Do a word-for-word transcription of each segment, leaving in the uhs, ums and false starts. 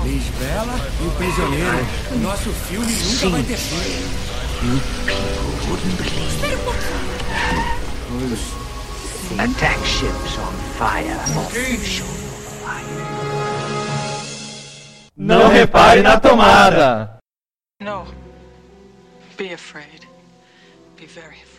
Lisbela e o prisioneiro. Nosso filme nunca vai ter fim. Espera um pouquinho. Attack ships on fire offshore. Não repare na tomada. No. Be afraid. Be very afraid.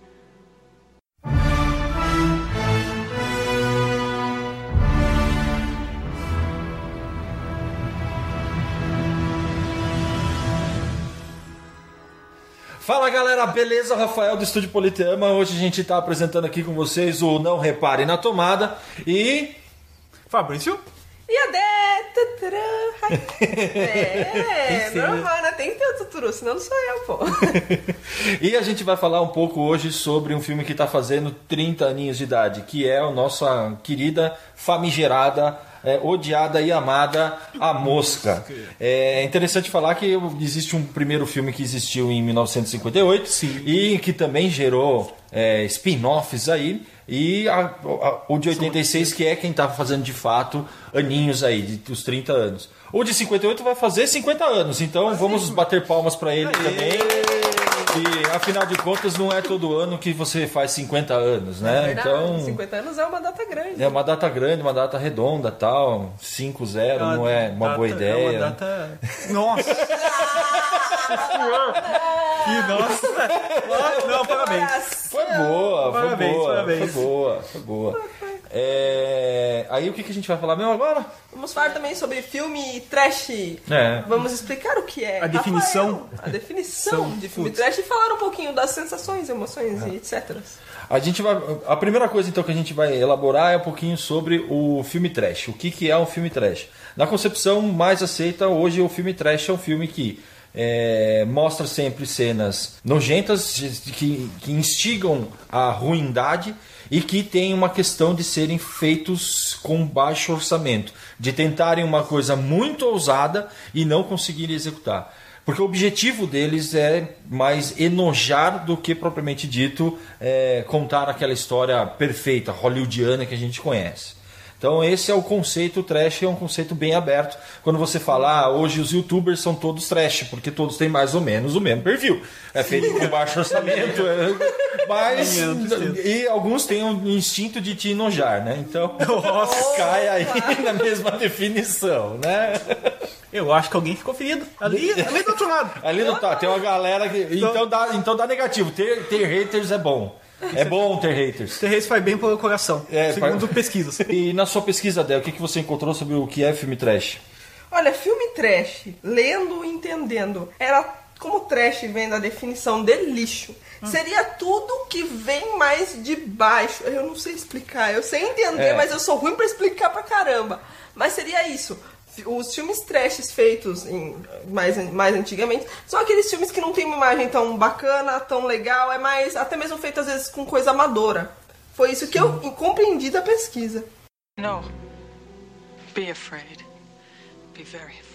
Fala galera, beleza? Rafael do Estúdio Politeama. Hoje a gente está apresentando aqui com vocês o Não Repare na Tomada e... Fabrício? E a Dé, é, normal, né? Tem que ter o tuturu, senão não sou eu, pô. E a gente vai falar um pouco hoje sobre um filme que está fazendo trinta aninhos de idade, que é a nossa querida, famigerada, é, odiada e amada A Mosca. É interessante falar que existe um primeiro filme que existiu em mil novecentos e cinquenta e oito. Sim. E que também gerou é, spin-offs aí. E a, a, o de oitenta e seis, que é quem está fazendo de fato aninhos aí, de, dos trinta anos. O de cinquenta e oito vai fazer cinquenta anos, então Mas vamos sim. bater palmas para ele Aê. também. E afinal de contas, não é todo ano que você faz cinquenta anos, né? É então, cinquenta anos é uma data grande. É uma data grande, uma data redonda tal. cinco zero é não é uma data, boa ideia. É uma data. Nossa! Que nossa! Não, parabéns. Foi boa, foi parabéns, boa. Parabéns. Foi boa, foi boa. É... Aí o que, que a gente vai falar mesmo agora? Vamos falar também sobre filme trash. É. Vamos explicar o que é. A definição. Rafael, a definição de filme Putz. trash e falar um pouquinho das sensações, emoções é. e etcétera. A gente vai. A primeira coisa então que a gente vai elaborar é um pouquinho sobre o filme trash. O que, que é um filme trash? Na concepção mais aceita hoje, o filme trash é um filme que É, mostra sempre cenas nojentas que, que instigam a ruindade e que tem uma questão de serem feitos com baixo orçamento, de tentarem uma coisa muito ousada e não conseguirem executar. Porque o objetivo deles é mais enojar do que propriamente dito é, contar aquela história perfeita, hollywoodiana que a gente conhece. Então esse é o conceito trash, é um conceito bem aberto. Quando você fala, ah, hoje os youtubers são todos trash, porque todos têm mais ou menos o mesmo perfil. É feito com baixo orçamento, é, mas e alguns têm um instinto de te enojar, né? Então Nossa. cai aí na mesma definição, né? Eu acho que alguém ficou ferido. Ali, ali do outro lado. Ali não tá, tem uma galera que... Então dá, então dá negativo, ter, ter haters é bom. É bom ter haters. Ter haters faz bem pro coração, é, segundo pra... pesquisas. E na sua pesquisa, Del, o que você encontrou sobre o que é filme trash? Olha, filme trash, lendo e entendendo, era como trash vem da definição de lixo. Hum. Seria tudo que vem mais de baixo. Eu não sei explicar, eu sei entender, é. mas eu sou ruim pra explicar pra caramba. Mas seria isso. Os filmes trashes feitos em, mais, mais antigamente são aqueles filmes que não tem uma imagem tão bacana, tão legal, é mais até mesmo feito às vezes com coisa amadora. Foi isso que eu compreendi da pesquisa. No. Be afraid. Be very afraid.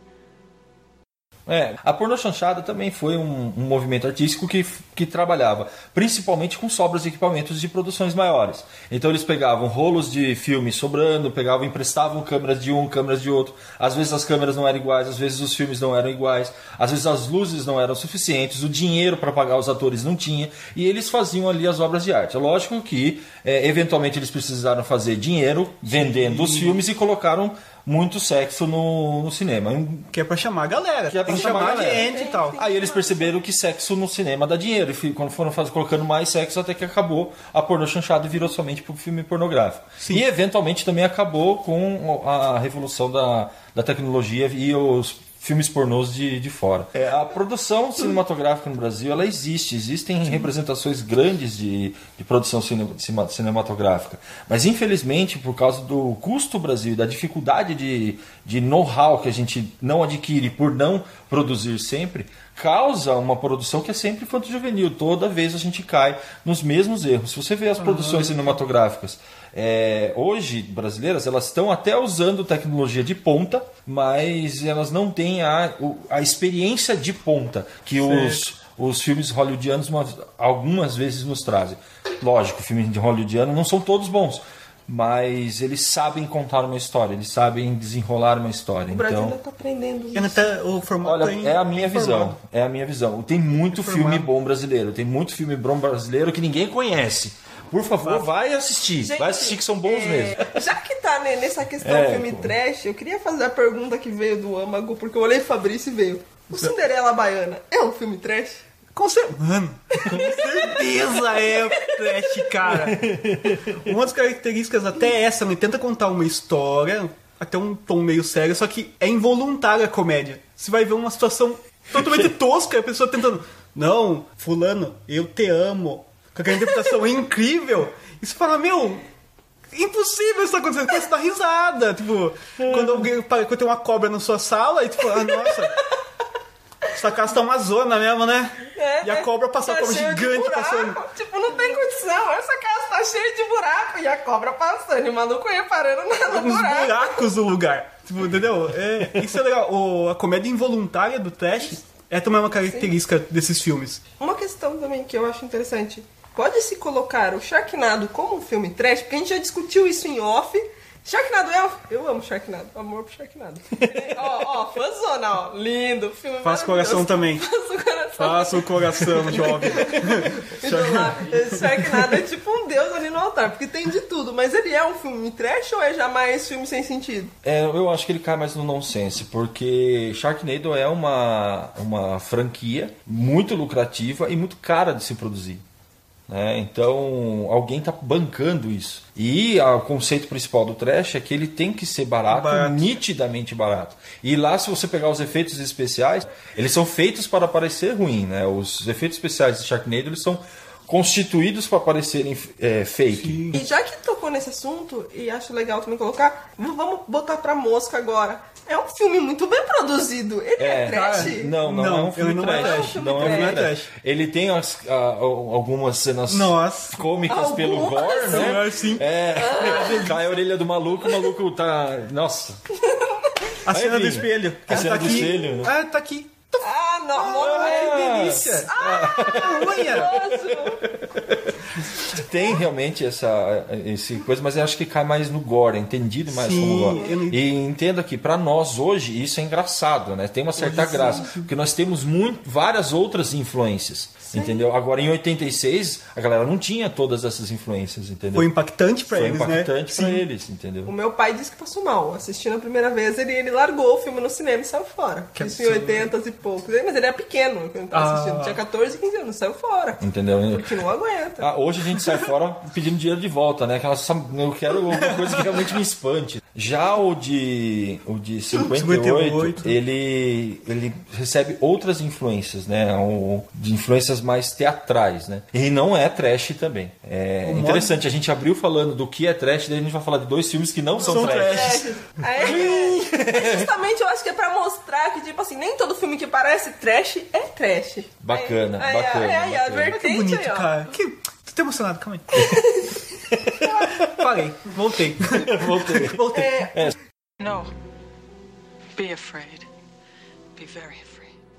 É, a pornô chanchada também foi um, um movimento artístico que, que trabalhava principalmente com sobras de equipamentos de produções maiores. Então eles pegavam rolos de filme sobrando, pegavam, emprestavam câmeras de um, câmeras de outro. Às vezes as câmeras não eram iguais, às vezes os filmes não eram iguais, às vezes as luzes não eram suficientes, o dinheiro para pagar os atores não tinha, e eles faziam ali as obras de arte. É lógico que é, eventualmente eles precisaram fazer dinheiro vendendo os filmes e colocaram muito sexo no, no cinema. Que é pra chamar a galera. Que é pra Tem chamar, chamar gente e tal. Aí eles perceberam que sexo no cinema dá dinheiro. E quando foram fazer, colocando mais sexo, até que acabou a pornô chanchada e virou somente pro filme pornográfico. Sim. E eventualmente também acabou com a revolução da, da tecnologia e os filmes pornôs de, de fora. É, a produção cinematográfica no Brasil, ela existe. Existem Sim. representações grandes de, de produção cine, cinematográfica. Mas, infelizmente, por causa do custo do Brasil e da dificuldade de, de know-how que a gente não adquire por não produzir sempre, causa uma produção que é sempre infanto-juvenil. Toda vez a gente cai nos mesmos erros. Se você vê as produções uhum. cinematográficas é, hoje, brasileiras, elas estão até usando tecnologia de ponta, mas elas não têm a, a experiência de ponta que os, os filmes hollywoodianos algumas vezes nos trazem. Lógico, filmes de hollywoodiano não são todos bons, mas eles sabem contar uma história, eles sabem desenrolar uma história. O Brasil então, ainda tá aprendendo isso. Ainda tá, o formato olha, é a minha visão, é a minha visão. Tem muito filme bom brasileiro, tem muito filme bom brasileiro que ninguém conhece. Por favor, vai assistir. Gente, vai assistir que são bons é, mesmo. Já que tá né, nessa questão É, filme pô. trash, eu queria fazer a pergunta que veio do âmago, porque eu olhei o Fabrício e veio. O Cinderela Baiana é um filme trash? Com cer- Mano, com certeza é trash, cara. Uma das características até é essa, né? Tenta contar uma história, até um tom meio sério, só que é involuntária a comédia. Você vai ver uma situação totalmente tosca, a pessoa tentando, não, fulano, eu te amo. Com aquela interpretação incrível. E você fala, meu, impossível isso tá acontecendo. Começa a dar risada. Tipo, quando alguém quando tem uma cobra na sua sala, e tipo, ah, nossa, essa casa tá uma zona mesmo, né? É, e a cobra passou, a cobra cheio de gigante buraco. passando. Tipo, não tem condição. Essa casa tá cheia de buraco e a cobra passando. E o maluco reparando no Nos buraco. buracos do lugar. Tipo, entendeu? É, isso é legal. O, a comédia involuntária do trash é também uma característica Sim. desses filmes. Uma questão também que eu acho interessante. Pode-se colocar o Sharknado como um filme trash? Porque a gente já discutiu isso em off. Sharknado é um... Eu amo Sharknado. Amor pro Sharknado. Ó, ó, fãzona, ó. Lindo. Filme Faça o coração também. Faça o coração. Faça o coração, jovem. Então lá, esse Sharknado é tipo um deus ali no altar. Porque tem de tudo. Mas ele é um filme trash ou é jamais filme sem sentido? É, eu acho que ele cai mais no nonsense, porque Sharknado é uma, uma franquia muito lucrativa e muito cara de se produzir. Né? Então, alguém está bancando isso. E a, o conceito principal do trash é que ele tem que ser barato, barato, nitidamente barato. E lá, se você pegar os efeitos especiais, eles são feitos para parecer ruim. Né? Os efeitos especiais de Sharknado, eles são constituídos para parecerem é, fake. Sim. E já que tocou nesse assunto, e acho legal também colocar, vamos botar pra mosca agora. É um filme muito bem produzido. Ele é, é trash? Não, não, não é um filme não trash. É um filme não é um filme trash. trash. Ele tem as, a, a, algumas cenas Nossa. cômicas algumas? pelo gore, né? Assim. É, ah. Cai a orelha do maluco, o maluco tá... Nossa. A cena do espelho. A cena tá do aqui. espelho. Né? Ah, tá aqui. Ah, não, ah, que delícia. Ah, Tem realmente essa esse coisa, mas eu acho que cai mais no gore, entendido mais sim, como gore. Não... E entenda que para nós hoje isso é engraçado, né? Tem uma certa hoje, graça, sim. porque nós temos muito, várias outras influências. Sim. Entendeu? Agora, em oitenta e seis, a galera não tinha todas essas influências, entendeu? Foi impactante pra Foi eles, impactante né? pra eles, entendeu? O meu pai disse que passou mal. Assistindo a primeira vez, ele, ele largou o filme no cinema e saiu fora. Que isso em oitenta e poucos. Mas ele era pequeno quando ele tava assistindo. Ah. Tinha catorze, quinze anos, saiu fora. Entendeu? Porque não aguenta. Ah, hoje a gente sai fora pedindo dinheiro de volta, né? Aquela, eu quero alguma coisa que realmente me espante. Já o de, o de cinquenta e oito, ele, ele recebe outras influências, né? O, de influências mais teatrais. Né? E não é trash também. É o interessante, modo... a gente abriu falando do que é trash, daí a gente vai falar de dois filmes que não, não são, são trash. trash. É, justamente eu acho que é pra mostrar que, tipo assim, nem todo filme que parece trash é trash. Bacana, aí, bacana. Aí, aí, bacana. aí, que bonito, aí, ó. cara. Que... Tô até emocionado, calma aí. Parei, voltei. voltei. voltei. É... É. No. Be afraid. Be very afraid.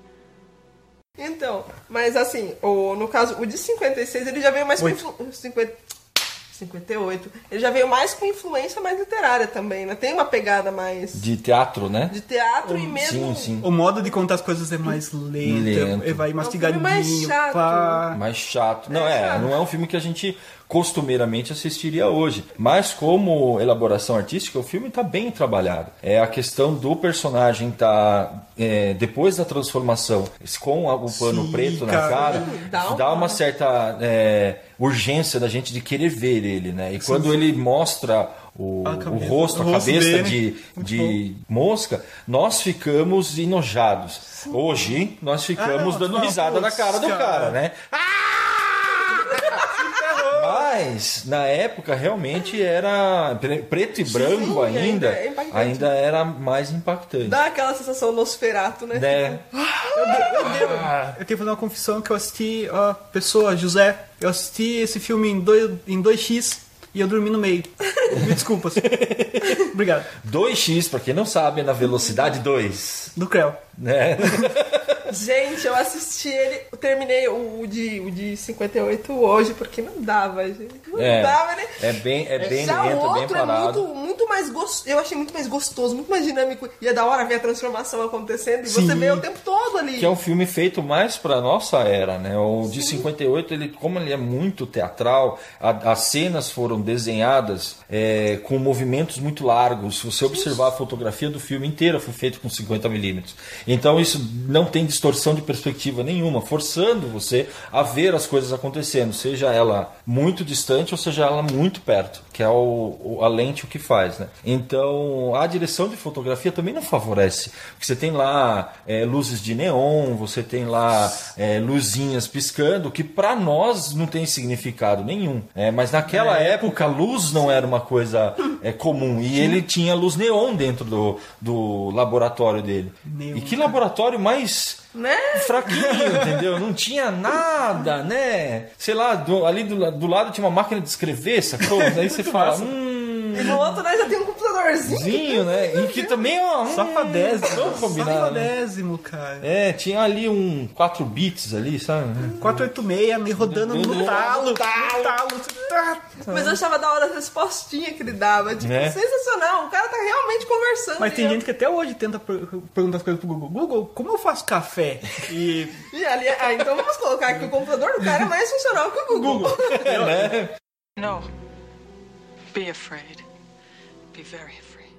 Então, mas assim, o, no caso, o de cinquenta e seis, ele já veio mais com influ... cinquenta... cinquenta e oito. Ele já veio mais com influência mais literária também, né? Tem uma pegada mais... De teatro, né? De teatro e mesmo... Sim, sim. O modo de contar as coisas é mais lento, lento. vai mastigadinho. É um filme mais chato. Pá. Mais chato. Não, é, é, não é um filme que a gente costumeiramente assistiria hoje. Mas como elaboração artística, o filme está bem trabalhado. É a questão do personagem tá é, depois da transformação, com o pano Sim, preto cara. na cara, dá uma, dá uma certa é, urgência da gente de querer ver ele, né? E Sim. quando ele mostra o, cabeça, o rosto, a cabeça dele. de, de mosca, nós ficamos enojados. Sim. Hoje, nós ficamos ah, dando não, risada não, na cara do cara, cara né? Ah! Mas, na época, realmente era preto e branco. Sim, ainda, ainda, é ainda era mais impactante. Dá aquela sensação Nosferatu, né? né? Eu, eu, eu, eu tenho que fazer uma confissão que eu assisti, ó, pessoa, José, eu assisti esse filme em dois, em dois x e eu dormi no meio. Me desculpas. Obrigado. dois x, pra quem não sabe, é na velocidade dois. Do Creu. Né? Gente, eu assisti ele, eu terminei o de, o de cinquenta e oito hoje, porque não dava, gente. Não É, dava, né? é bem, é bem Já lento, o é bem outro é parado. muito, muito mais gostoso. Eu achei muito mais gostoso, muito mais dinâmico. E é da hora ver a transformação acontecendo e você Sim. vê o tempo todo ali. Que é um filme feito mais pra nossa era, né? O de cinquenta e oito, ele, como ele é muito teatral, a- as cenas foram desenhadas é, com movimentos muito largos. Se você observar a fotografia do filme inteira, foi feito com cinquenta milímetros. Então isso não tem distorção de perspectiva nenhuma, forçando você a ver as coisas acontecendo, seja ela muito distante ou seja ela muito perto, que é o, o- a lente o que faz, né? Então a direção de fotografia também não favorece, porque você tem lá é, luzes de neon, você tem lá é, luzinhas piscando, que para nós não tem significado nenhum, é, mas naquela época a luz não era uma coisa é, comum, e ele tinha luz neon dentro do, do laboratório dele. Neon, E que laboratório mais Né? fraquinho, entendeu? Não tinha nada, né? Sei lá, do- ali do, do lado tinha uma máquina de escrever, sacou? Daí você fala, hum, E no outro nós já tem um computadorzinho. zinho, né? E que também é uma... hum, Safadésimo. vamos combinar, né? Safadésimo, cara. É, tinha ali um quatro bits ali, sabe? quatrocentos e oitenta e seis, me rodando no No talo. No talo. talo. Tá. Mas eu achava da hora a respostinha que ele dava. Tipo, Né? sensacional. O cara tá realmente conversando. Mas tem e eu- gente que até hoje tenta per- perguntar as coisas pro Google. Google, como eu faço café? E E ali, ah, então vamos colocar que o computador do cara é mais funcional que o Google. No. Be afraid. Be very afraid.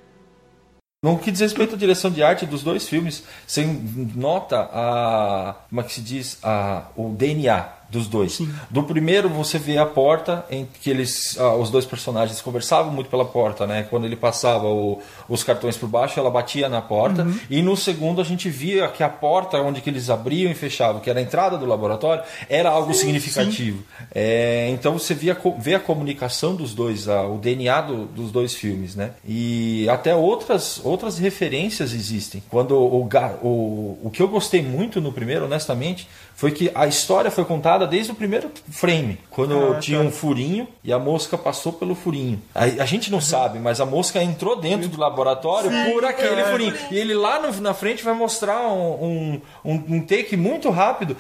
No que diz respeito à direção de arte dos dois filmes, você nota a, como é que se diz, a, o D N A dos dois. Do primeiro você vê a porta em que eles, ah, os dois personagens conversavam muito pela porta, né? Quando ele passava o- os cartões por baixo, ela batia na porta. E no segundo a gente via que a porta onde que eles abriam e fechavam, que era a entrada do laboratório, era algo significativo. É, então você via, co- vê a comunicação dos dois, a- o D N A do- dos dois filmes, né? E até outras, outras referências existem. Quando o, ga- o, o que eu gostei muito no primeiro, honestamente, foi que a história foi contada desde o primeiro frame, quando Ah, tinha tá. um furinho e a mosca passou pelo furinho. A, a gente não sabe, mas a mosca entrou dentro do laboratório por aquele é. furinho. E ele lá no- na frente vai mostrar um, um, um- um take muito rápido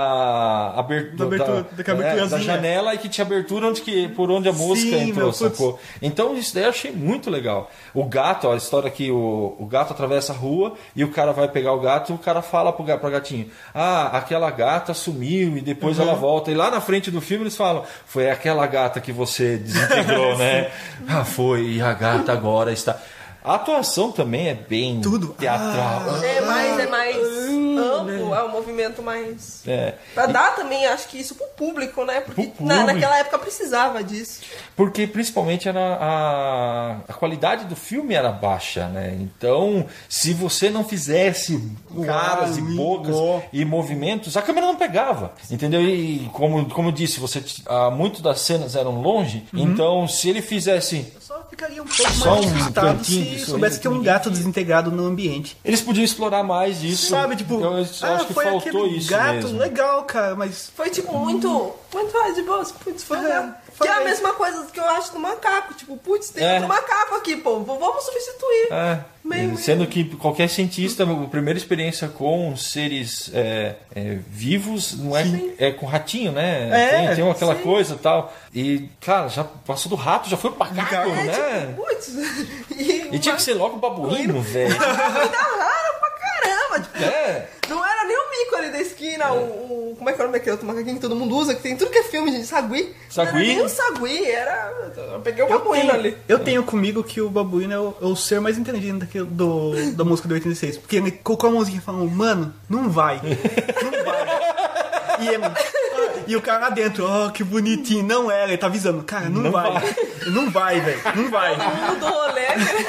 da abertura Da abertura, da, daquela aberturazinha. da janela e que tinha abertura onde que, por onde a mosca Sim, entrou, meu, putz. sacou? Então isso daí eu achei muito legal. O gato, a história que o, o gato atravessa a rua e o cara vai pegar o gato e o cara fala pro, ga- pro gatinho: ah, aquela gata sumiu e depois Uhum. ela volta. E lá na frente do filme eles falam: foi aquela gata que você desintegrou, né? Ah, foi, e a gata agora está... A atuação também é bem Tudo. teatral. É mais, é mais amplo, é um movimento mais. É. Pra dar também, acho que isso pro público, né? Porque Pro na- público. naquela época precisava disso. Porque principalmente era a, a qualidade do filme era baixa, né? Então, se você não fizesse caras e bocas igual. e movimentos, a câmera não pegava, entendeu? E como, como eu disse, você ah, muito das cenas eram longe, então se ele fizesse, só ficaria um pouco Só mais um assustado cantinho de se sorriso soubesse que tem um ninguém gato desintegrado no ambiente. eles podiam explorar mais disso. Sabe, tipo, eu, eu ah, acho que foi faltou aquele isso gato, mesmo. legal, cara, mas Foi tipo muito. Muito ah, de boas, putz, foi É, legal. foi Que é a bem. mesma coisa que eu acho do macaco. Tipo, putz, tem É. outro macaco aqui, pô. v- Vamos substituir. É, Meio- sendo que qualquer cientista, a primeira experiência com seres é, é, vivos não é, é com ratinho, né? É, tem, tem aquela sim. coisa e tal. E, cara, já passou do rato, já foi pro macaco, É, né? Putz. E, E tinha que ser logo o babuíno, velho. Coisa rara pra caramba. Tipo, É. não era nem o mico ali da esquina, o, o- Como é que é o nome daquele outro macaquinho que todo mundo usa, que tem tudo que é filme, gente. Sagui. Sagui? Não era nem o sagui, era. Eu peguei o eu babuíno tenho, ali. eu tenho comigo que o babuíno é o, é o ser mais inteligente daquele, do, da música do oitenta e seis. Porque ele colocou a música e falou, mano, não vai. Não vai. E, é- e o cara lá dentro, ó, que bonitinho. Não era, ele tá avisando, cara, não, Não vai. vai. Não vai, velho. Não vai. O do rolê.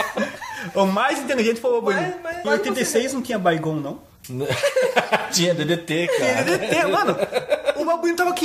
O mais inteligente foi o babuíno. Mas- mas- Em oitenta e seis não tinha Baigon, não? Tinha D D T, Tinha cara. D D T, mano. O babuíno tava aqui, ó.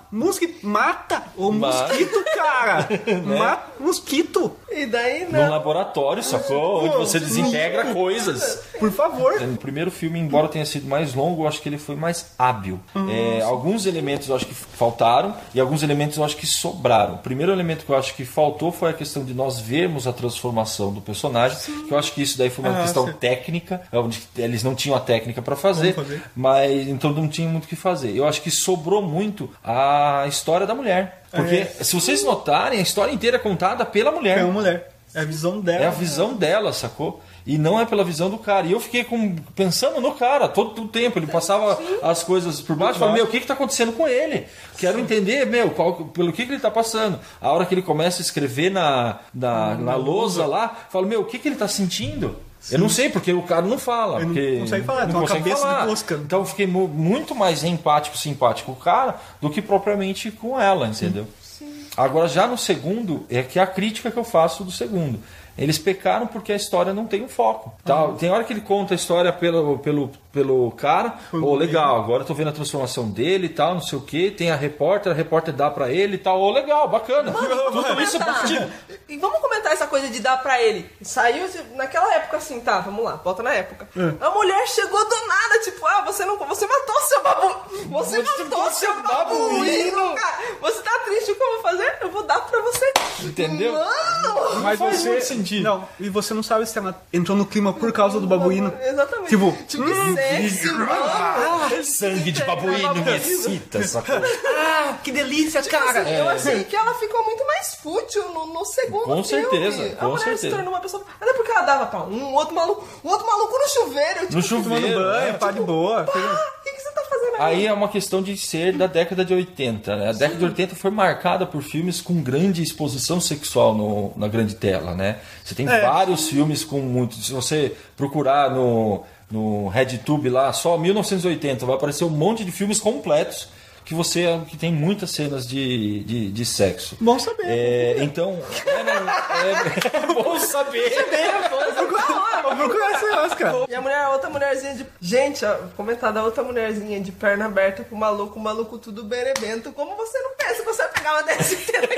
Mosquito. Mata o Mata. mosquito, cara. Mata o mosquito. E daí Num não. laboratório, sacou? Onde você desintegra coisas. Por favor. No primeiro filme, embora tenha sido mais longo, eu acho que ele foi mais hábil. É, alguns elementos eu acho que faltaram e alguns elementos eu acho que sobraram. O primeiro elemento que eu acho que faltou foi a questão de nós vermos a transformação do personagem, que eu acho que isso daí foi uma Ah, questão sim. técnica, onde eles não tinham a técnica para fazer, fazer. mas então não tinha muito o que fazer. Eu acho que sobrou muito a história da mulher. Porque se vocês notarem, a história inteira é contada pela mulher. É uma mulher. É a visão dela. É a visão dela, sacou? E não é pela visão do cara. E eu fiquei com, pensando no cara todo o tempo. Ele passava as coisas por baixo e falava, meu, o que está acontecendo com ele? Quero entender, meu, qual, pelo que, que ele está passando. A hora que ele começa a escrever na, na, na lousa lá, fala, meu, o que, que ele está sentindo? Sim. Eu não sei, porque o cara não fala. Ele não porque consegue falar, não tem uma consegue cabeça falar. de mosca. Então eu fiquei mu- muito mais empático, simpático com o cara do que propriamente com ela, entendeu? Sim. Agora, já no segundo, é que é a crítica que eu faço do segundo. Eles pecaram porque a história não tem um foco. Tá? Uhum. Tem hora que ele conta a história pelo, pelo, pelo cara. Ô, oh, legal, agora eu tô vendo a transformação dele e tal, não sei o que. Tem a repórter, a repórter dá pra ele e tal. Ô, oh, legal, bacana. Mano, tudo isso é positivo. E vamos comentar essa coisa de dar pra ele. Saiu naquela época assim, tá, vamos lá, volta na época. É. A mulher chegou do nada, tipo, ah, você não. Você matou seu babu. Você, você matou seu babuíno, cara. Você tá triste, o que eu vou fazer? Eu vou dar pra você. Entendeu? Mano! Mas faz você. muito sentido. Não, e você não sabe se ela entrou no clima por causa do babuíno. Exatamente. Tipo, tipo hum, sexy, mano. Sangue de babuíno me excita, sacou? Ah, que delícia, tipo cara. Assim, é. Eu achei que ela ficou muito mais fútil no, no segundo com filme. Certeza, a com mulher certeza. se tornou uma pessoa. Até porque ela dava pra um outro maluco, um outro maluco no chuveiro. Tipo, no chuveiro, tomando banho, pá de boa. Pá, o que, que você tá fazendo aí? Aí é uma questão de ser da década de oitenta, né? A Sim. década de oitenta foi marcada por filmes com grande exposição sexual no, na grande tela, né? Você tem é. vários filmes com muito... Se você procurar no, no RedTube lá, só mil novecentos e oitenta, vai aparecer um monte de filmes completos que você que tem muitas cenas de, de, de sexo. Bom saber. É, então, é, não, é, é bom saber. É bom saber. Vou procurar esse negócio, cara. E a mulher, a outra mulherzinha de... Gente, ó, comentar da outra mulherzinha de perna aberta com o maluco, o maluco tudo berebento. Como você não pensa que você vai pegar uma dessa inteira?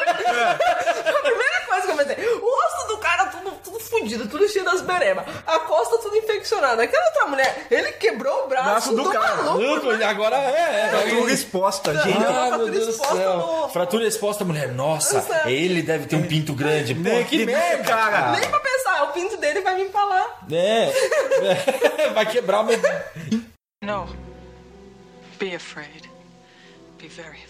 É. A primeira coisa que eu pensei, o rosto do cara tudo, tudo fudido, tudo cheio das berebas. A costa tudo infeccionada. Aquela outra mulher, ele quebrou o braço, braço do, do cara. Maluco. Né? Agora é... é. Exposta, gente. Ah, meu Deus do céu. No... Fratura exposta, mulher. Nossa, ele deve ter um pinto grande. Pô, nem, que merda, cara. Nem pra pensar, o pinto dele vai me empalar. É. Vai quebrar o meu... No. Be afraid. Be very afraid.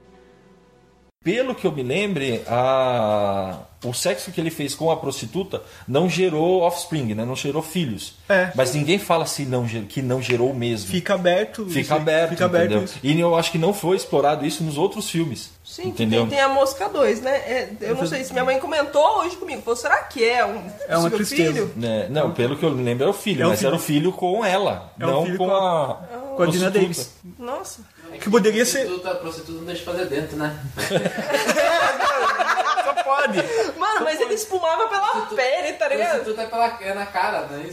Pelo que eu me lembre, a... o sexo que ele fez com a prostituta não gerou offspring, né? Não gerou filhos. É. Mas ninguém fala assim não, que não gerou mesmo. Fica aberto. Fica isso, aberto, fica aberto entendeu? isso. E eu acho que não foi explorado isso nos outros filmes. Sim, entendeu? Tem, tem a Mosca dois, né? É, eu não sei se minha mãe comentou hoje comigo. Falou, será que é um é uma tristeza. filho? É, não, pelo que eu lembro era o filho, é mas filho. era o filho com ela, é não filho com, com a... a, com a Dina Davis. Nossa. Que poderia ser... A prostituta não deixa de fazer dentro, né? Só pode. Mano, mas ele espumava pela prostituta, pele, tá ligado? Prostituta é, pela, é na cara, não é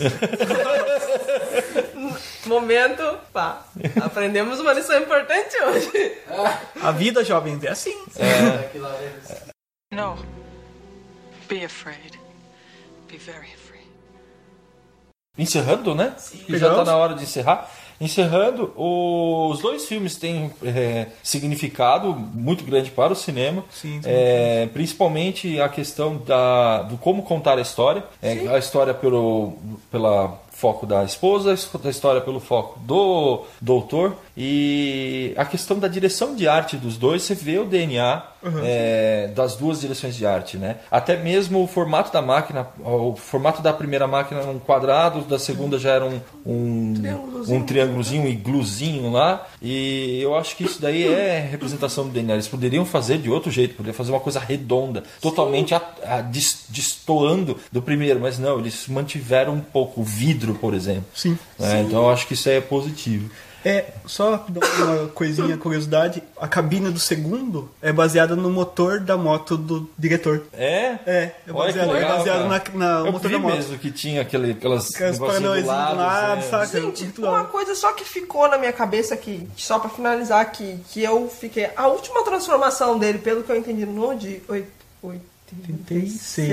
isso? Momento, pá. Aprendemos uma lição importante hoje. A vida, jovens, é assim. É. No. Be afraid. Be very afraid. Encerrando, né? Sim, já está na hora de encerrar. Encerrando, os dois filmes têm é, significado muito grande para o cinema. Sim, sim. É, principalmente a questão da, do como contar a história. É, a história pelo pela foco da esposa, a história pelo foco do doutor. E a questão da direção de arte dos dois, você vê o D N A uhum. é, das duas direções de arte, né? Até mesmo o formato da máquina, o formato da primeira máquina era um quadrado, da segunda já era um, um, um triângulozinho, um igluzinho lá. E eu acho que isso daí é representação do D N A. Eles poderiam fazer de outro jeito, poderiam fazer uma coisa redonda, totalmente a, a, destoando do primeiro, mas não, eles mantiveram um pouco o vidro, por exemplo. Sim. É, Sim. Então eu acho que isso é positivo. É, só dar uma coisinha, curiosidade, a cabine do segundo é baseada no motor da moto do diretor. É? É, é Olha que baseado, é legal, baseado na, cara. na Eu motor vi da moto. mesmo que tinha aquele, aquelas Aquelas negocinhos do paranoiazinhas do lado, é. saca? Gente, Muito uma legal. coisa só que ficou na minha cabeça aqui, só pra finalizar aqui, que eu fiquei... A última transformação dele, pelo que eu entendi no de oitenta e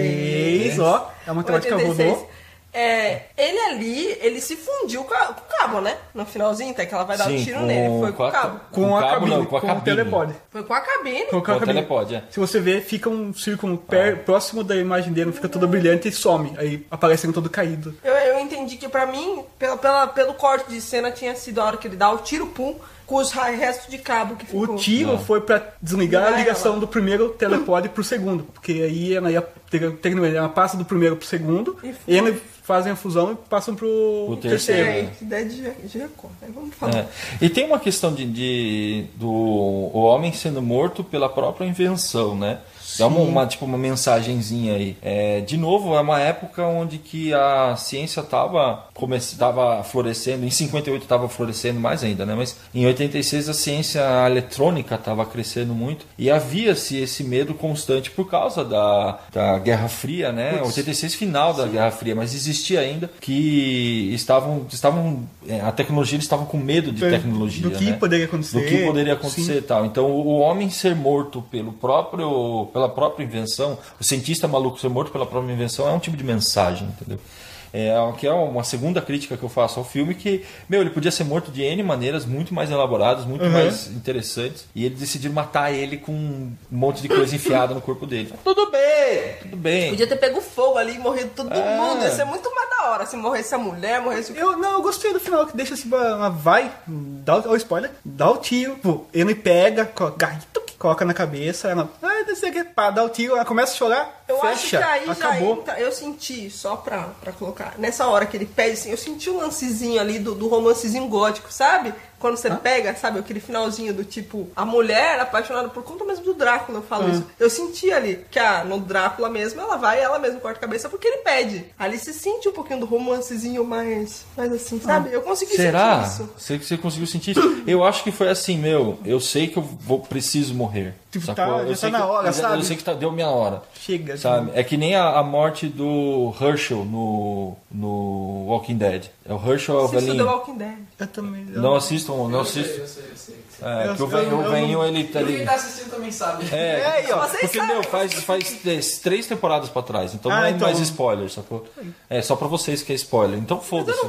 seis, ó, a matemática oitenta e seis, rodou. É, ele ali, ele se fundiu com, a- com o cabo, né? No finalzinho, até que ela vai dar o Sim, tiro com- nele. Foi com com o a- cabo. Com, Com a cabo cabine, não, com a com o cabine. telepode. Foi com a cabine. Com, Com a o cabine. telepode, é. Se você ver, fica um círculo per- próximo da imagem dele, fica todo brilhante e some. Aí aparece todo caído. Eu, eu entendi que pra mim, pela, pela- pelo corte de cena, tinha sido a hora que ele dá o tiro, pum, com os ra- restos de cabo que ficou. O tiro Não. foi pra desligar a Vai ligação lá. do primeiro telepode pro segundo. Porque aí ela ia ter, ter, ela passa do primeiro pro segundo, E e eles fazem a fusão e passam pro, O terceiro. terceiro. É, que ideia de, de recorte. Aí vamos falar. É. E tem uma questão de, de- do o homem sendo morto pela própria invenção, né? Dá uma, uma, tipo, uma mensagenzinha aí. É, de novo, é uma época onde que a ciência estava tava florescendo, em cinquenta e oito estava florescendo mais ainda, né? Mas em oitenta e seis a ciência eletrônica estava crescendo muito e havia-se esse medo constante por causa da, da Guerra Fria, né? oitenta e seis final da Guerra Fria, mas existia ainda que estavam, estavam é, a tecnologia, eles estavam com medo de tecnologia, Do que né? poderia acontecer. Do que poderia acontecer Sim. e tal. Então, o homem ser morto pelo próprio, pela própria invenção, o cientista maluco ser morto pela própria invenção é um tipo de mensagem, entendeu? É, que é uma segunda crítica que eu faço ao filme, que, meu, ele podia ser morto de N maneiras muito mais elaboradas, muito Uhum. mais interessantes, e eles decidiram matar ele com um monte de coisa enfiada no corpo dele. Tudo bem, tudo bem. Podia ter pego fogo ali e morrido todo É. mundo. Ia ser muito mais da hora se morresse a mulher, morresse o... Eu, não, eu gostei do final, que deixa assim, uma- vai, dá o, ó, spoiler, dá o tiro, pô, ele pega, co- garra, tuc, coloca na cabeça, ela, ah, não sei o que, pá, dá o tiro, ela começa a chorar, Eu acho fecha, que aí acabou. já entra, eu senti, só pra, pra colocar, nessa hora que ele pede, assim, eu senti um lancezinho ali do, do romancezinho gótico, sabe? Quando você pega, sabe, aquele finalzinho do tipo, a mulher apaixonada por conta mesmo do Drácula, eu falo isso. Eu senti ali que ah, no Drácula mesmo, ela vai e ela mesmo corta a cabeça porque ele pede. Ali você sente um pouquinho do romancezinho mais, mais assim, sabe? Eu consegui Será? sentir isso. Você, você conseguiu sentir isso? Eu acho que foi assim, meu, eu sei que eu vou, preciso morrer. Tipo, sacou? tá- eu já sei tá na que- hora, eu, sabe? Eu sei que tá, deu minha hora. Chega, Sabe? É que nem a, a morte do Herschel no, no Walking Dead. É o Herschel é o Assisto The velhinho. Walking Dead. Eu também. eu- Não assistam, não assistam. Eu sei, eu sei. É, Eu- que o eu- velhinho, eu o velhinho não- ele tá E quem ali. tá assistindo também sabe. É, É aí, ó. Vocês porque, sabem. meu, faz, faz três, três temporadas pra trás, então Ah, não é então- mais spoiler, sacou? É só pra vocês que é spoiler, então foda-se.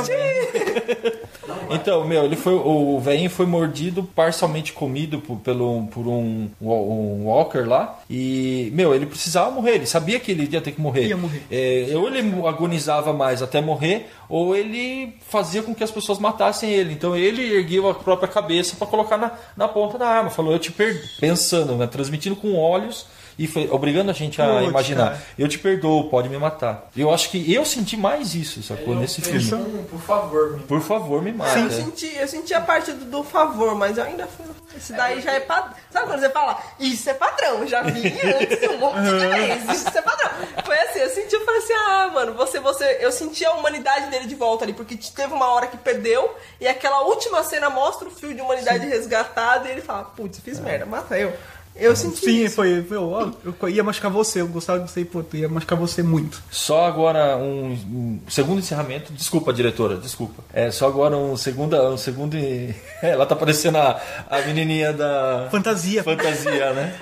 Então, meu, ele foi, o velhinho foi mordido, parcialmente comido por, pelo, por um, um walker lá, e, meu, ele precisava morrer, ele sabia que ele ia ter que morrer. Ia morrer. É, ou ele agonizava mais até morrer, ou ele fazia com que as pessoas matassem ele. Então ele ergueu a própria cabeça pra colocar na, na ponta da arma, falou, eu te perdoo, pensando, né, transmitindo com olhos e foi obrigando a gente a Putz, imaginar, cara. eu te perdoo, pode me matar. Eu acho que eu senti mais isso, sacou, nesse Eu fiz filme. um, por favor, me Por favor, me mata. Eu senti, eu senti a parte do, do favor, mas eu ainda fui. Esse daí já é padrão. Sabe quando você fala, isso é padrão, já vi antes um monte de vezes, isso é padrão. Foi assim, eu senti, eu falei assim, ah, mano, você, você. Eu senti a humanidade dele de volta ali, porque teve uma hora que perdeu, e aquela última cena mostra o fio de humanidade resgatado, e ele fala, putz, fiz merda, mata eu. Eu senti Sim, isso. foi, foi ó, eu ia machucar você, eu gostava de você, pô, eu ia machucar você muito. Só agora um, um segundo encerramento. Desculpa, diretora, desculpa. É só agora um segundo. Um segundo e- ela tá parecendo a, a menininha da Fantasia. fantasia, né?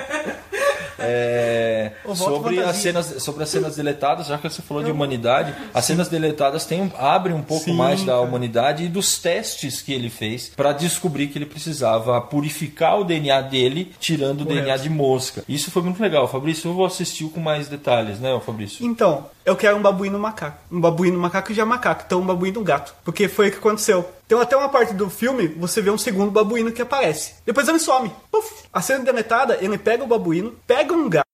É, O voto sobre, fantasia. as cenas, sobre as cenas deletadas, já que você falou de humanidade, as cenas deletadas tem, um- abrem um pouco Sim, mais da cara. humanidade e dos testes que ele fez para descobrir que ele precisava purificar o D N A dele, tirando o D N A Correto. de mosca. Isso foi muito legal, Fabrício. Eu vou assistir com mais detalhes, né, Fabrício? Então, eu quero um babuíno macaco. Um babuíno macaco já é macaco, então um babuíno gato. Porque foi o que aconteceu. Então até uma parte do filme, você vê um segundo babuíno que aparece. Depois ele some. Puf! A cena deletada, ele pega o babuíno, pega um gato.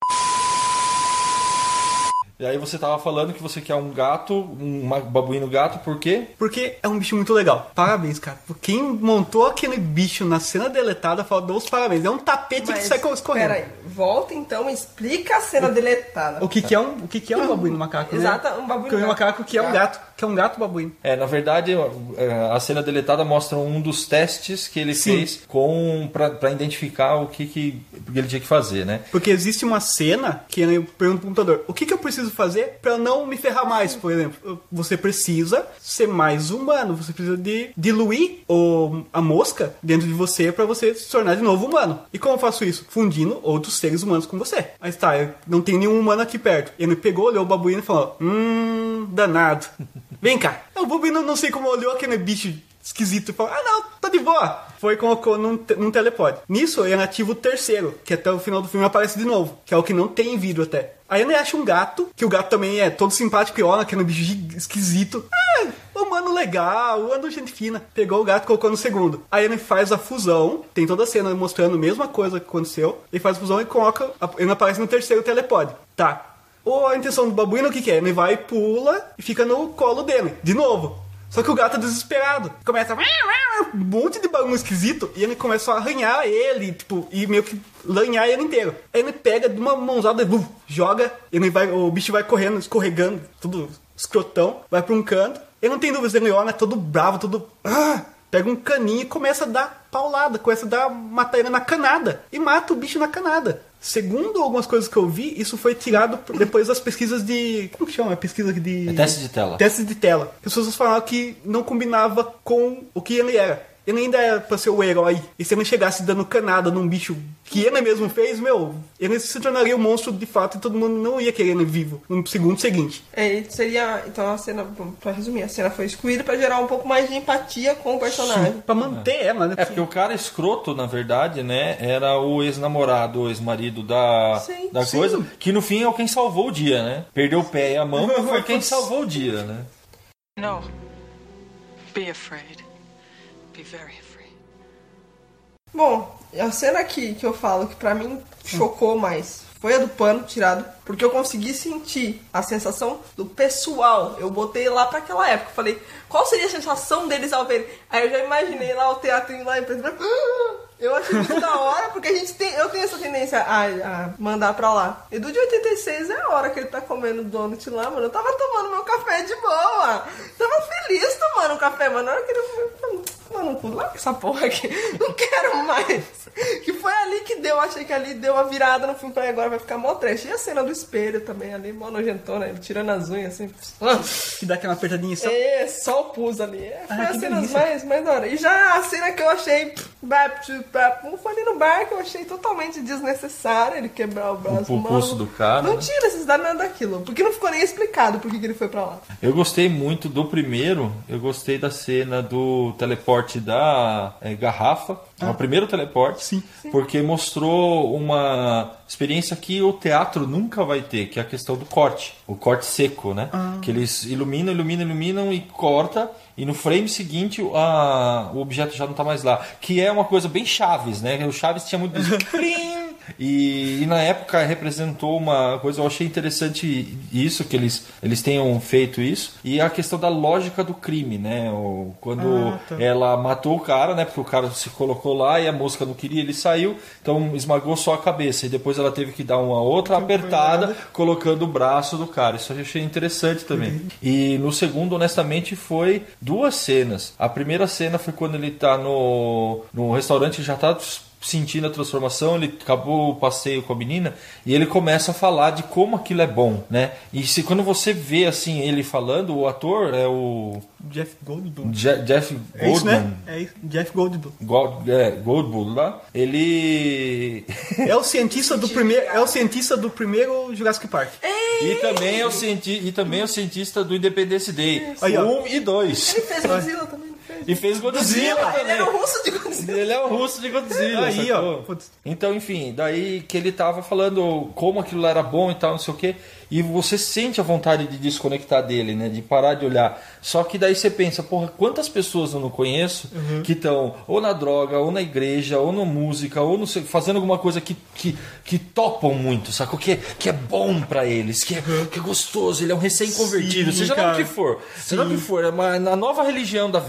E aí você tava falando que você quer um gato, um ma- babuíno gato, por quê? Porque é um bicho muito legal. Parabéns, cara. Quem montou aquele bicho na cena deletada, fala, dou os parabéns. É um tapete que Mas, sai escorrendo. peraí, volta então e explica a cena deletada. O que que é um, o que que é um babuíno macaco, né? Exato, um babuíno Porque o gato. macaco que é um gato. que é um gato babuíno. É, na verdade, a cena deletada mostra um dos testes que ele Sim. fez com pra, pra identificar o que, que ele tinha que fazer, né? Porque existe uma cena que ele pergunta pro computador, o que, que eu preciso fazer pra não me ferrar mais, por exemplo? Você precisa ser mais humano, você precisa de diluir o, a mosca dentro de você pra você se tornar de novo humano. E como eu faço isso? Fundindo outros seres humanos com você. Aí tá, eu não tem nenhum humano aqui perto. Ele pegou, olhou o babuíno e falou, hum, danado. Vem cá. O babuíno, não sei como olhou aquele bicho esquisito e falou, ah não, tá de boa. Foi e colocou num, num telepod. Nisso, ele ativa o terceiro, que até o final do filme aparece de novo, que é o que não tem em vídeo até. Aí ele acha um gato, que o gato também é todo simpático e olha, aquele bicho esquisito. Ah, humano legal, ando gente fina. Pegou o gato e colocou no segundo. Aí ele faz a fusão, tem toda a cena mostrando a mesma coisa que aconteceu. Ele faz a fusão e coloca, ele aparece no terceiro telepod. Tá. Ou a intenção do babuíno, o que que é? Ele vai e pula e fica no colo dele, de novo. Só que o gato é desesperado. Começa um monte de barulho esquisito e ele começa a arranhar ele, tipo, e meio que lanhar ele inteiro. Aí ele pega de uma mãozada e joga, ele vai, o bicho vai correndo, escorregando, tudo escrotão, vai pra um canto. Ele não tem dúvidas, ele olha todo bravo, todo... Ah! Pega um caninho e começa a dar paulada, começa a dar, matar ele na canada. E mata o bicho na canada. Segundo algumas coisas que eu vi, isso foi tirado depois das pesquisas de... Como que chama? Pesquisa de... É teste de tela. Teste de tela. As pessoas falaram que não combinava com o que ele era. Ele ainda era pra ser o herói. E se ele chegasse dando canada num bicho que ele mesmo fez, meu, ele se tornaria um monstro de fato e todo mundo não ia querer ele vivo no segundo seguinte. É, seria... Então a cena, pra resumir, a cena foi excluída pra gerar um pouco mais de empatia com o personagem. Sim, pra manter é. ela, né? É, porque o cara escroto, na verdade, né, era o ex-namorado, o ex-marido da, sim, da sim. coisa, que no fim é o quem salvou o dia, né? Perdeu o pé e a mão, mas foi quem salvou o dia, né? No. Be afraid. Be very afraid. Bom, a cena aqui que eu falo que pra mim chocou mais foi a do pano tirado, porque eu consegui sentir a sensação do pessoal. Eu botei lá pra aquela época, falei, qual seria a sensação deles ao ver? Aí eu já imaginei lá o teatrinho lá em preto e branco. Eu achei muito da hora, porque a gente tem, eu tenho essa tendência a, a mandar pra lá. Edu de oitenta e seis é a hora que ele tá comendo donut lá, mano. Eu tava tomando meu café de boa. Tava feliz tomando o café, mano. Na hora que ele... Mano, lá essa porra aqui. Não quero mais. Que foi ali que deu, achei que ali deu uma virada no filme. Falei, agora vai ficar mó trash. E a cena do espelho também ali, mó nojentona, ele tirando as unhas assim. Que dá aquela apertadinha só. É, só o pus ali. É, foi ah, a cena mais, mais da hora. E já a cena que eu achei... Não foi ali no bar que eu achei totalmente desnecessário ele quebrar o braço. O pulso do cara. Não né? tira necessidade nada daquilo. Porque não ficou nem explicado por que ele foi pra lá. Eu gostei muito do primeiro. Eu gostei da cena do teleporte da é, garrafa. Ah. O primeiro teleporte. Sim, sim. Porque mostrou uma experiência que o teatro nunca vai ter, que é a questão do corte. O corte seco, né? Ah. Que eles iluminam, iluminam, iluminam e corta. E no frame seguinte a, o objeto já não tá mais lá. Que é uma coisa bem Chaves, né? O Chaves tinha muito disso. E, e na época representou uma coisa, eu achei interessante isso, que eles, eles tenham feito isso. E a questão da lógica do crime, né? O, quando ah, tá. ela matou o cara, né? Porque o cara se colocou lá e a mosca não queria, ele saiu, então esmagou só a cabeça. E depois ela teve que dar uma outra apertada, colocando o braço do cara. Isso eu achei interessante também. Uhum. E no segundo, honestamente, foi duas cenas. A primeira cena foi quando ele tá no, no restaurante, já tá sentindo a transformação, ele acabou o passeio com a menina e ele começa a falar de como aquilo é bom, né? E se, quando você vê assim ele falando, o ator é o Jeff Goldblum. Je- Jeff Goldblum. É isso, né? É isso. Jeff Goldblum. Gold, é, Goldblum lá. Ele é o cientista do primeiro, é o cientista do primeiro Jurassic Park. E também é o cientista, e também é o cientista do Independence Day. Aí, um e dois. Ele fez Godzilla também. E fez Godzilla, Godzilla também. Ele era o russo de Godzilla. Ele é o russo de Godzilla. Aí, ó. Então, enfim, daí que ele tava falando como aquilo era bom e tal, não sei o quê. E você sente a vontade de desconectar dele, né? De parar de olhar. Só que daí você pensa, porra, quantas pessoas eu não conheço uhum. que estão ou na droga, ou na igreja, ou na música, ou no, fazendo alguma coisa que, que, que topam muito, sacou? Que, que é bom pra eles, que é, uhum. que é gostoso, ele é um recém-convertido, Sim, seja cara. lá o que for. Sim. Seja lá o que for, é uma, na nova religião da vez. É,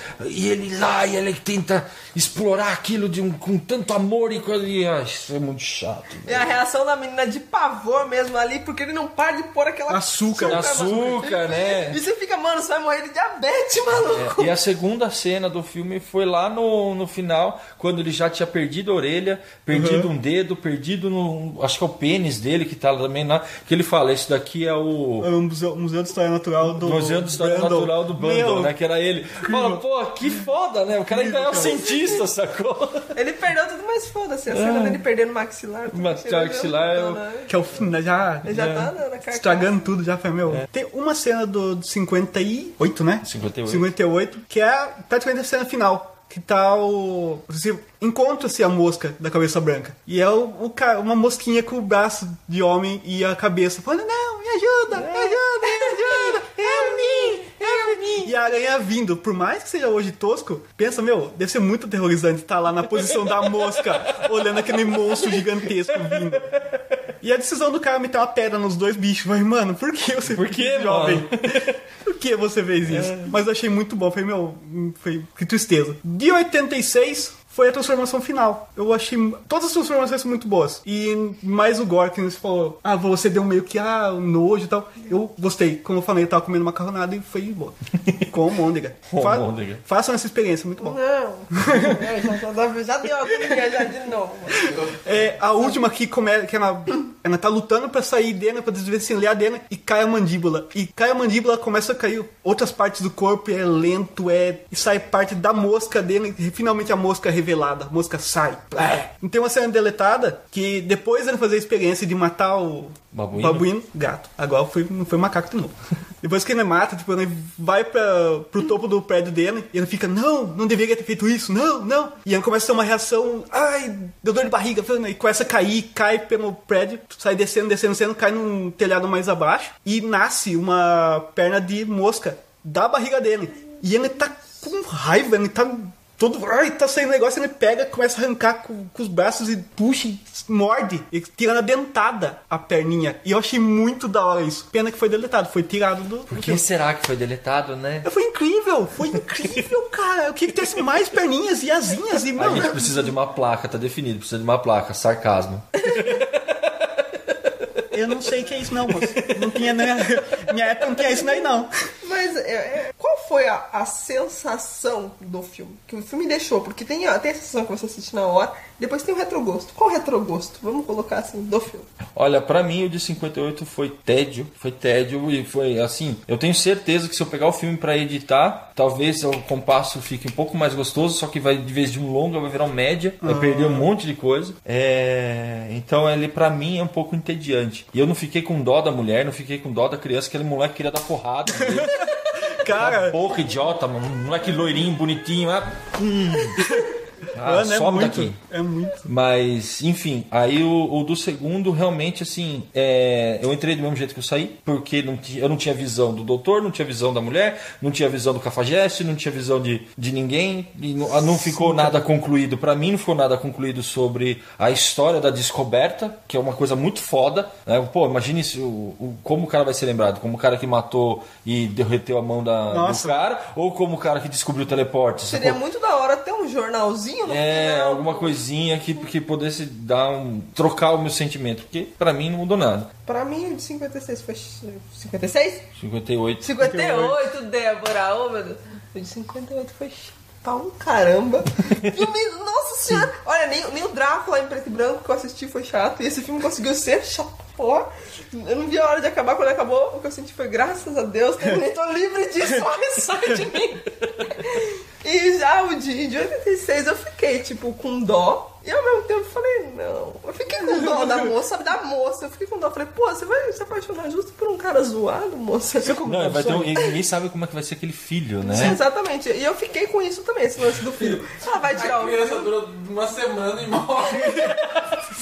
e ele lá, e ele tenta explorar aquilo de um, com tanto amor e coisa. E, ai, isso é muito chato. E a reação da menina de pavor mesmo ali, porque ele não para de pôr aquela açúcar, açúcar, né? E você fica, mano, você vai morrer de diabetes, maluco. É, e a segunda cena do filme foi lá no, no final, quando ele já tinha perdido a orelha, perdido uhum. um dedo, perdido no. Acho que é o pênis dele que tá também lá. Que ele fala, esse daqui é o. É o Museu, Museu de História Natural do. Museu de História Brandon. Natural do Brandon, né? Que era ele. Fala, pô, que foda, né? O cara ainda é um cientista, sacou? Ele perdeu tudo, mas foda-se. A cena é. dele perdendo o maxilar. O maxilar é o. Que é o final, já. Ele já é, tá na, na carcaça. Estragando tudo, já foi meu. É. Tem uma cena do, do cinquenta e oito, né? cinquenta e oito. cinquenta e oito, que é praticamente a cena final. Que tá o. Você encontra-se a mosca da cabeça branca. E é o, o cara, uma mosquinha com o braço de homem e a cabeça falando: não, me ajuda, me ajuda, me ajuda, é mim, é mim. E a aranha vindo, por mais que seja hoje tosco, pensa, meu, deve ser muito aterrorizante estar lá na posição da mosca, olhando aquele monstro gigantesco vindo. E a decisão do cara meter uma pedra nos dois bichos. Mas, mano, por que você por que, jovem? Por que você fez isso? É. Mas eu achei muito bom. Foi, meu, foi, que tristeza. De oitenta e seis foi a transformação final. Eu achei... Todas as transformações são muito boas. E mais o gore, que você falou... Ah, você deu meio que... Ah, nojo e tal. Eu gostei. Como eu falei, eu tava comendo macarronada e foi boa. Com almôndega. Fa almôndega. Façam essa experiência, muito bom. Não. já, já deu agonia já de novo. É, a última que, come... que ela... ela tá lutando pra sair dele, pra desvencilhar dele, e cai a mandíbula. E cai a mandíbula, começa a cair outras partes do corpo, é lento, é... E sai parte da mosca dele, e finalmente a mosca é revelada. A mosca sai. E tem uma cena deletada, que depois ele fazer a experiência de matar o... Babuíno. Babuíno, gato. Agora foi, não foi macaco de novo. Depois que ele mata, tipo, ele vai pra, pro topo do prédio dele, e ele fica, não, não deveria ter feito isso, não, não. E ele começa a ter uma reação, ai, deu dor de barriga, e começa a cair, cai pelo prédio, sai descendo, descendo, descendo, cai num telhado mais abaixo, e nasce uma perna de mosca da barriga dele. E ele tá com raiva, ele tá... Todo, ai, tá saindo negócio, ele pega, começa a arrancar com, com os braços e puxa, e morde, e tira na dentada a perninha. E eu achei muito da hora isso. Pena que foi deletado, foi tirado do... Por que será que foi deletado, né? Foi incrível, foi incrível, cara. Eu queria que tivesse mais perninhas e asinhas e... A gente precisa de uma placa, tá definido, precisa de uma placa, sarcasmo. Eu não sei o que é isso não, moço. Não tinha, né? Minha época não tinha isso daí não. Mas é, é, qual foi a, a sensação do filme? Que o filme deixou? Porque tem, ó, tem a sensação que você assiste na hora, depois tem o retrogosto. Qual o retrogosto? Vamos colocar assim, do filme. Olha, pra mim o de cinquenta e oito foi tédio. Foi tédio e foi assim... Eu tenho certeza que se eu pegar o filme pra editar, talvez o compasso fique um pouco mais gostoso, só que vai, de vez de um longa, vai virar um média. Vai ah. perder um monte de coisa. É... Então ele, pra mim, é um pouco entediante. E eu não fiquei com dó da mulher, não fiquei com dó da criança, aquele moleque queria dar porrada nele. Cara... Porra, idiota, mano. Um moleque loirinho, bonitinho. Ah, hum. Ah, Mano, é sobe muito, daqui. É muito. Mas, enfim, aí o, o do segundo, realmente, assim, é, eu entrei do mesmo jeito que eu saí, porque não t- eu não tinha visão do doutor, não tinha visão da mulher, não tinha visão do Cafajeste, não tinha visão de, de ninguém, e não, não ficou Sim. nada concluído pra mim, não ficou nada concluído sobre a história da descoberta, que é uma coisa muito foda, né? Pô, imagine se, o, o, como o cara vai ser lembrado, como o cara que matou e derreteu a mão da, do cara, ou como o cara que descobriu o teleporte. Seria sacou? Muito da hora ter um jornalzinho no É, final. alguma coisinha que, que pudesse dar um, trocar o meu sentimento, porque pra mim não mudou nada. Pra mim o de cinquenta e seis foi... cinquenta e seis? cinquenta e oito. cinquenta e oito, Débora, ô meu Deus. O de cinquenta e oito foi pra um caramba. Filme, nossa senhora. Olha, nem, nem o Drácula em preto e branco que eu assisti foi chato, e esse filme conseguiu ser chato. Pô, eu não vi a hora de acabar. Quando acabou, o que eu senti foi, graças a Deus, terminei, tô livre disso, olha, sai de mim. E já o de, de oitenta e seis eu fiquei, tipo, com dó. E ao mesmo tempo eu falei, não. Eu fiquei com dó da moça, sabe, da moça. Eu fiquei com dó. Eu falei, pô, você vai se apaixonar justo por um cara zoado, moça? Não, vai ter um, ninguém sabe como é que vai ser aquele filho, né? Sim, exatamente. E eu fiquei com isso também, esse lance do filho. Ela vai tirar o... A criança dura uma semana e morre.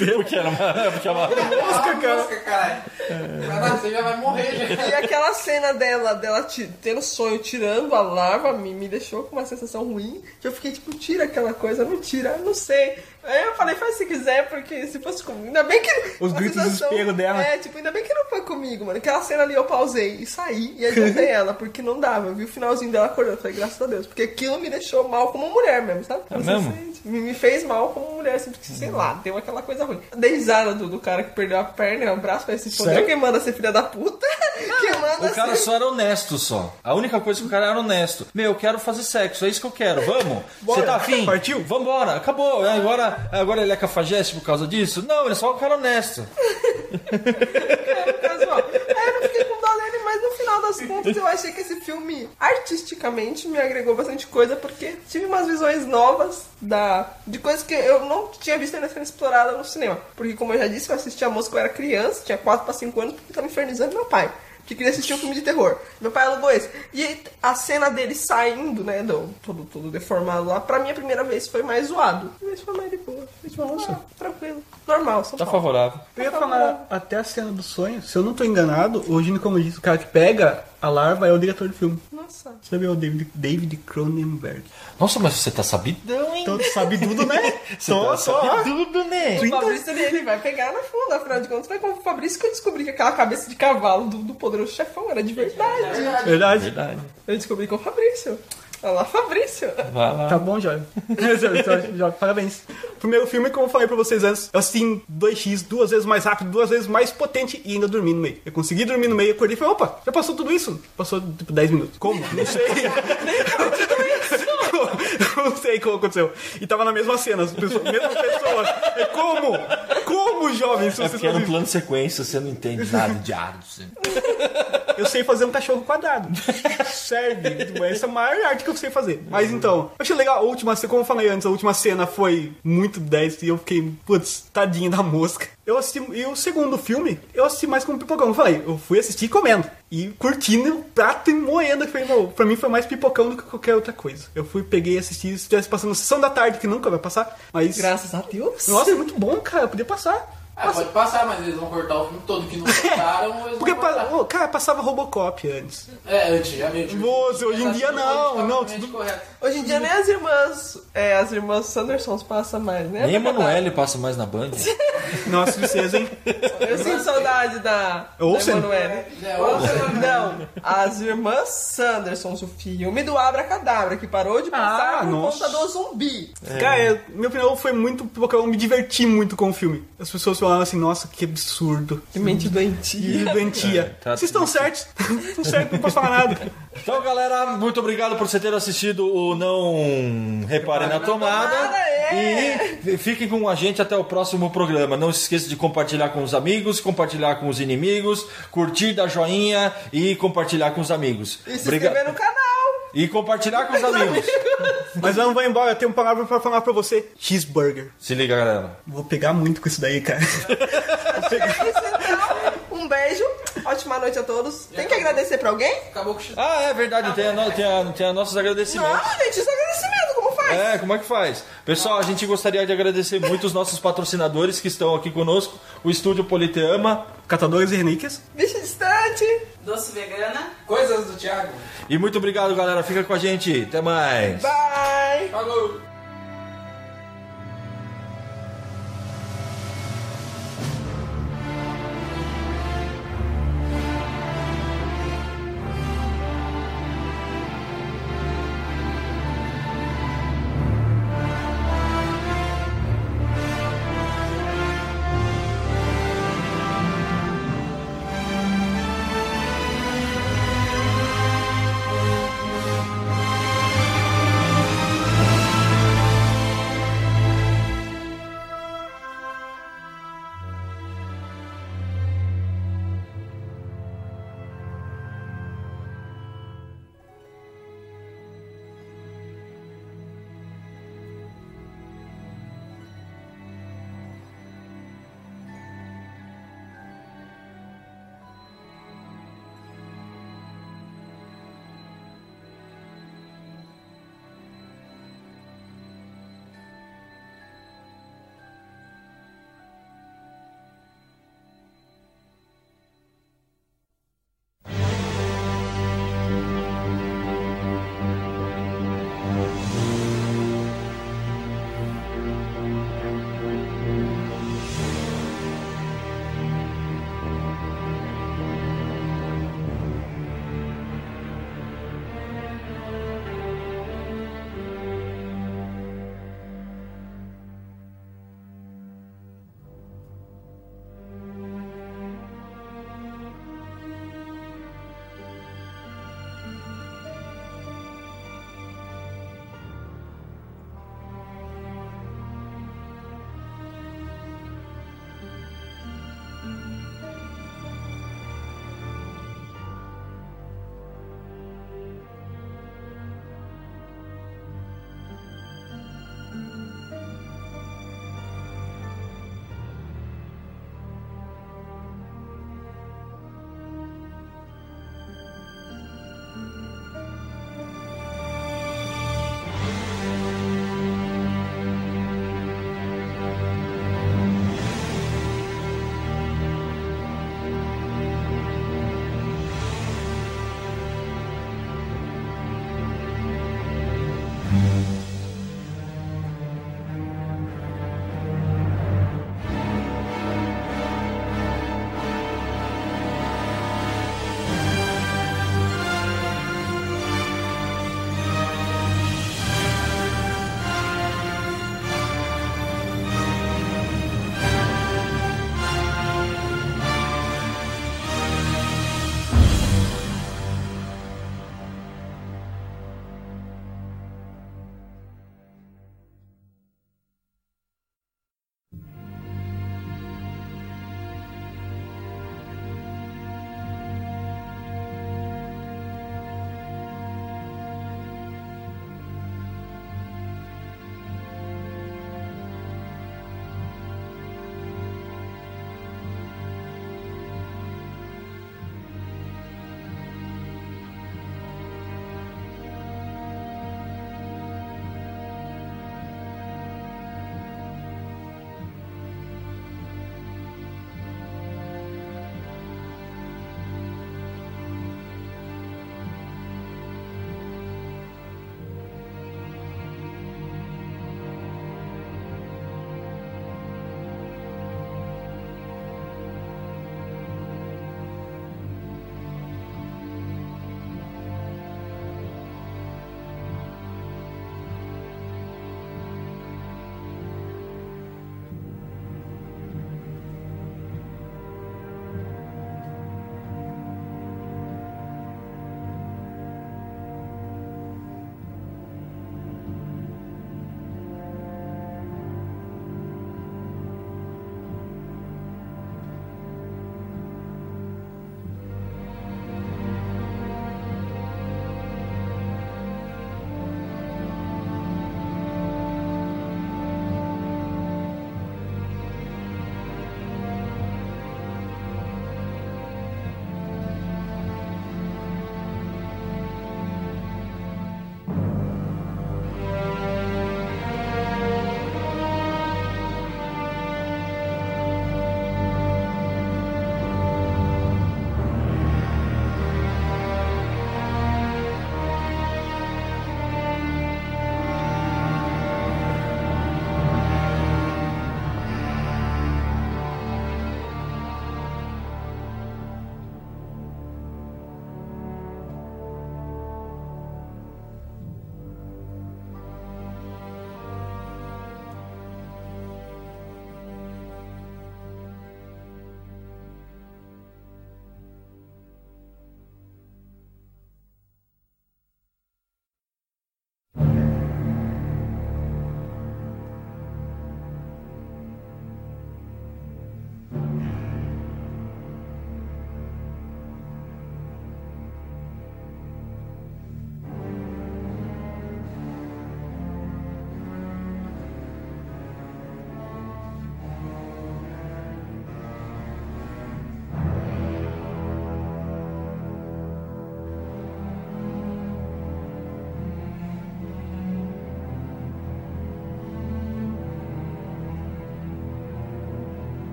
Porque era uma... Porque era uma... Mosca, cara. Mosca, caralho. Caralho, você já vai morrer, já. E aquela cena dela, dela ti- tendo sonho, tirando a larva, me, me deixou com uma sensação ruim. Que eu fiquei tipo, tira aquela coisa, não tira, não sei. Aí eu falei, faz se quiser, porque se fosse comigo. Ainda bem que. Os a gritos de sensação- desespero dela. É, tipo, ainda bem que não foi comigo, mano. Aquela cena ali eu pausei e saí e adiantei ela, porque não dava. Eu vi o finalzinho dela acordando. Falei, graças a Deus. Porque aquilo me deixou mal como mulher mesmo, sabe? É Não sei mesmo? se- Me, me fez mal como mulher, assim, porque, sei lá, deu aquela coisa ruim. Dei risada do, do cara que perdeu a perna, o braço, falei, se Sério? for quem manda ser filha da puta, quem manda O cara ser... só era honesto, só. A única coisa que o cara era honesto. Meu, eu quero fazer sexo, é isso que eu quero. Vamos? Você tá afim? Partiu? Vambora, acabou. Agora, agora ele é cafajeste por causa disso? Não, ele é só um cara honesto. Casual. É, eu não fiquei com dó dele, mas no final das contas eu achei que esse filme, artisticamente, me agregou bastante coisa, porque tive umas visões novas da, de coisas que eu não tinha visto ainda sendo explorada no cinema. Porque, como eu já disse, eu assisti a Mosca quando eu era criança, tinha quatro para cinco anos, porque tava infernizando meu pai, que queria assistir um filme de terror. Meu pai alugou esse. E a cena dele saindo, né, do, todo, todo deformado lá, pra mim a primeira vez foi mais zoado. Mas foi mais de boa. Foi tipo, nossa, tranquilo. Normal, São Tá Paulo. favorável. Eu ia falar até a cena do sonho. Se eu não tô enganado, o Gino, como disse, o cara que pega a larva é o diretor do filme. Nossa. Você vê o David, David Cronenberg. Nossa, mas você tá sabidão, hein? Então, sabe tudo, né? Você Tô, tá só. sabidudo, né? O Fabrício ele, ele vai pegar na funda, afinal de contas, foi com o Fabrício que eu descobri que aquela cabeça de cavalo do, do Poderoso Chefão era de verdade. Verdade. Verdade. Eu descobri com o Fabrício. Olha lá, Fabrício. Vai lá. Tá bom, Jorge. Jorge, Jorge, parabéns. Primeiro filme, como eu falei pra vocês antes, eu assisti em dois x, duas vezes mais rápido, duas vezes mais potente e ainda dormi no meio. Eu consegui dormir no meio, acordei e falei, opa, já passou tudo isso? Passou tipo dez minutos. Como? Não sei. Não sei como aconteceu. E tava na mesma cena, as pessoas, mesma pessoa. É como? Como, jovem? Se É você porque era um sabe- plano de sequência, você não entende nada de arte. Eu sei fazer um cachorro quadrado. Serve. Essa é a maior arte que eu sei fazer. Mas então, eu achei legal. A última cena, como eu falei antes, a última cena foi muito dez e eu fiquei, putz, tadinha da mosca. Eu assisti, e o segundo filme, eu assisti mais como pipocão. Eu falei, eu fui assistir comendo. E curtindo o prato e moendo. Que foi, não, pra mim foi mais pipocão do que qualquer outra coisa. Eu fui, peguei e assisti, se estivesse passando sessão da tarde, que nunca vai passar. Mas. Graças a Deus. Nossa, é muito bom, cara. Podia passar. Ah, pode passar, mas eles vão cortar o filme todo que não cortaram. Eles Porque, vão cortar. pa- ô, cara, passava Robocop antes. É, antigamente. Moço, hoje em dia não, não, tudo tudo- correto. Hoje em dia nem as irmãs, é, as irmãs Sandersons passam mais, né? Nem a Emanuele passa mais na Band. Nossa, tristeza, hein? Eu sinto saudade da, da Olsen? Emanuele. É, Olsen. Não, as irmãs Sandersons, o filme do Abracadabra, que parou de passar Ah, por nossa. conta do zumbi. Cara, eu- minha opinião foi muito pipocão, eu me diverti muito com o filme. As pessoas falavam assim, nossa, que absurdo. Que mente doentia. Que doentia. tá Vocês estão certos. Estão certos, não posso falar nada. Então, galera, muito obrigado por você ter assistido o Não Reparem na Tomada. Tomada, é. E fiquem com a gente até o próximo programa. Não se esqueça de compartilhar com os amigos, compartilhar com os inimigos, curtir, dar joinha e compartilhar com os amigos. E se Obriga- inscrever no canal. E compartilhar com os amigos. Mas eu não vou embora, eu tenho uma palavra pra falar pra você. Cheeseburger. Se liga, galera. Vou pegar muito com isso daí, cara. Vou pegar. É isso, então. Um beijo. Ótima noite a todos. Tem que agradecer pra alguém? Acabou com o Ah, é verdade, tem, a no- tem, a- tem a nossos agradecimentos. Não, gente, isso é agradecimento. Como faz? É, como é que faz? Pessoal, a gente gostaria de agradecer muito os nossos patrocinadores que estão aqui conosco. O Estúdio Politeama. Catadores e relíquias. Bicho distante. Doce vegana. Coisas do Thiago. E muito obrigado, galera. Fica com a gente. Até mais. Bye. Falou. Tchau.